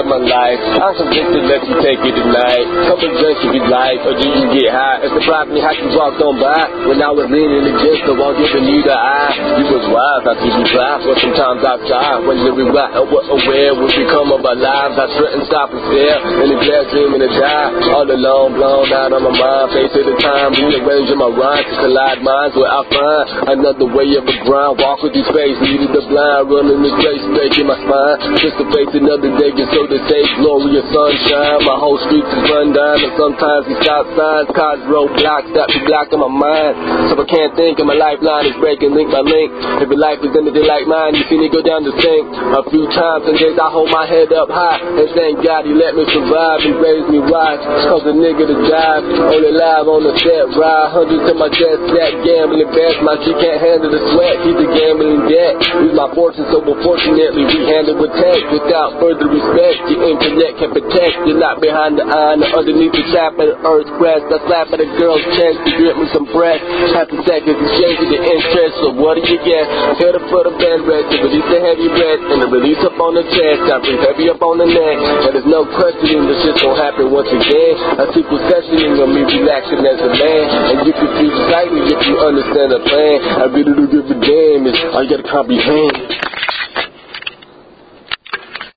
of my life. I'm convinced to let you take it tonight. Couple drinks if you like, or do you get high? It surprised me how you walked on by when I was leaning against the wall, giving you the eye. You was wise, I see you fly, but sometimes outside, wondering what aware would become of our lives. I couldn't stop and stare in the glass dreaming to die. All alone, blown out on my mind. Face at the time, rearranging my rhymes to collide minds where I find another way of a grind. Walk with these space, leading the blind, running this race, breaking my spine. Just to face another day, and so to say, glorious sunshine. My whole street is run down, and sometimes these stop signs, cars, roadblocks, that be blocking my mind. So I can't think, and my lifeline is breaking link by link. If your life is anything like mine, you see me go down the sink. A few times and days I hold my head up high, and thank God he let me survive and raise me wise. Cause a nigga to dive, only live on the set, ride hundreds to my chest, that gambling best. My shit can't handle the sweat, he's a gambling debt. Use my fortune, so unfortunately we handle with tech. Without further respect, your intellect can protect. You're not behind the eye, and underneath the trap of the earth's crest. I slap at a girl's chest to grip me some breath. Half a second to change the interest, so what do you get? Tell the foot of bed rest to release the heavy breath, and the release up on the chest. I breathe heavy up on the neck, and there's no questioning this shit's gonna happen once again. A sequel sessioning of me relaxing as a man, and you can feel slightly if you understand the plan. I really don't give a damn, it's all you gotta comprehend.